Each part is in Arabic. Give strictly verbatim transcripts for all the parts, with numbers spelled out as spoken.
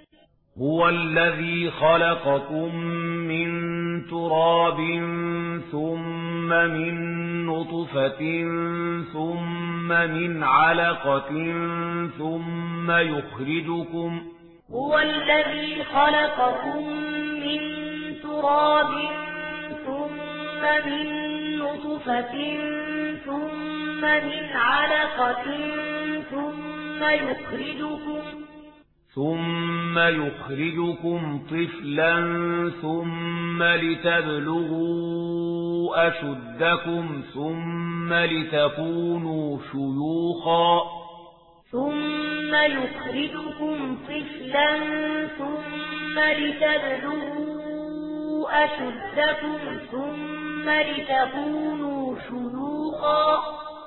هو الذي خلقكم من تراب ثم من نطفة ثم من علقة ثم يخرجكم هو الذي خلقكم من تراب ثم من نطفة ثم من علقة ثم يخرجكم ثم يخرجكم طفلا ثم لتبلغوا أشدكم ثم لتكونوا شيوخا ثم يخرجكم طفلا ثم لتبلغوا أشدكم ثم لتكونوا شيوخا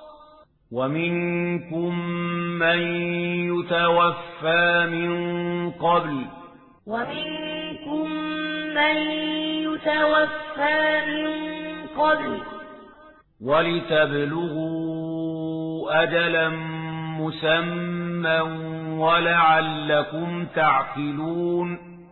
ومنكم من يتوفى من قبل ومنكم من يتوفى من قبل ولتبلغوا أجلا مسمى ولعلكم تعقلون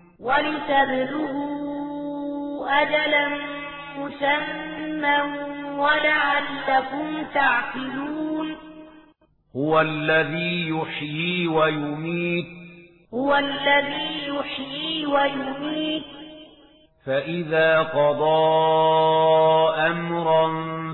ولتبلغوا أجلا مسمى ولعلكم تعقلون هو الذي يحيي ويميت هو الذي يحيي ويميت فإذا قضى أمرا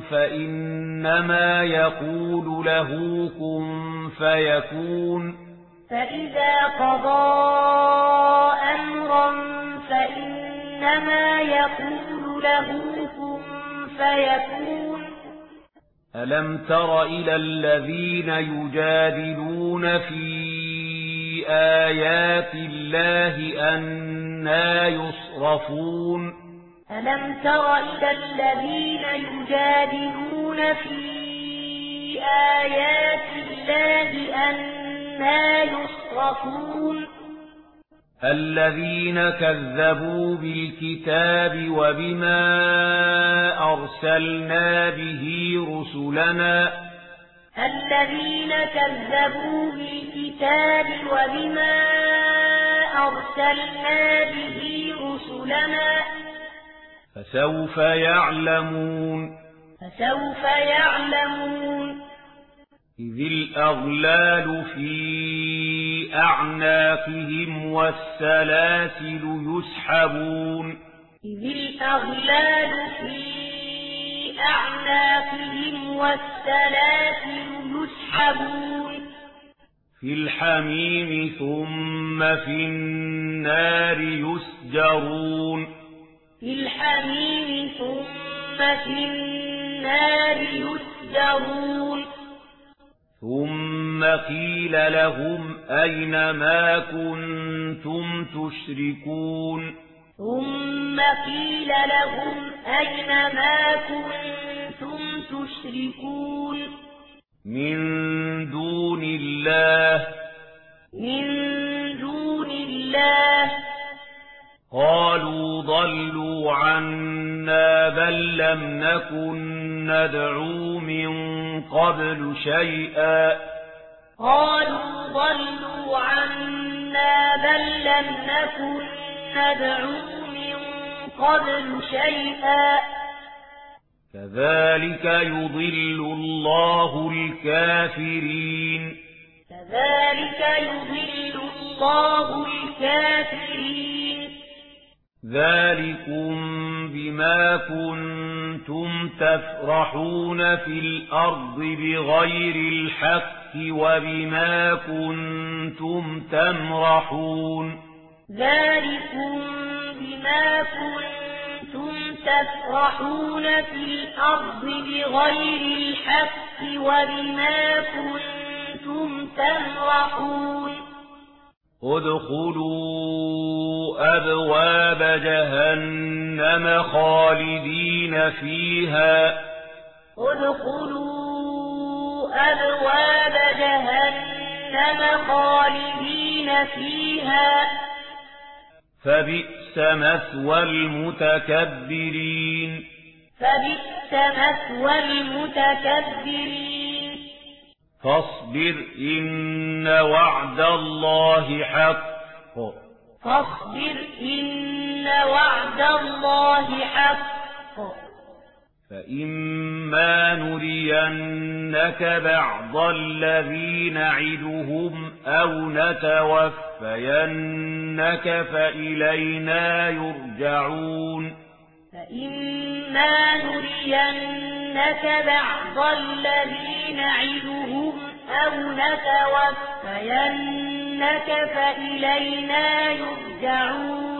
فإنما يقول له كن فيكون فإذا قضى أمرا فإنما يقول له كن فيكون ألم تر إلى الذين يجادلون في آيات الله أنى يصرفون ألم تر إلى الذين يجادلون في آيات الله أنى يصرفون الذين كذبوا بالكتاب وبما أرسلنا به رسلنا الذين كذبوا بالكتاب وبما أرسلنا به رسلنا فسوف يعلمون فسوف يعلمون إذ الأغلال في أعناقهم والسلاسل يسحبون إذ الأغلال في أعناقهم والسلاسل يسحبون في الحميم ثم في النار يسجرون في الحميم ثم في النار يسجرون ثم قيل لهم أين ما كنتم تشركون ثم قيل لهم أين ما كنتم تشركون من دون الله من دون الله قالوا ضلوا عنا بل لم نكن ندعو من قبل شيئا قالوا ضلوا عنا بل لم نكن ندعو من قبل شيئا كذلك يضل الله الكافرين كذلك يضل الله الكافرين ذلكم بما كنتم تفرحون في الأرض بغير الحق وبما كنتم تمرحون ذلكم بما كنتم تفرحون في الأرض بغير الحق وبما كنتم تمرحون ادخلوا أبواب جهنم خالدين فيها ادخلوا أبواب جهنم خالدين فيها فبئس مثوى المتكبرين فبئس مثوى المتكبرين فاصبر إن وعد الله حق فاصبر إن وعد الله حق فإما نرينك بعض الذي نعدهم أو نتوفينك فإلينا يرجعون فإما نرينك بعض الذي نعدهم أو نتوفينك فإلينا يرجعون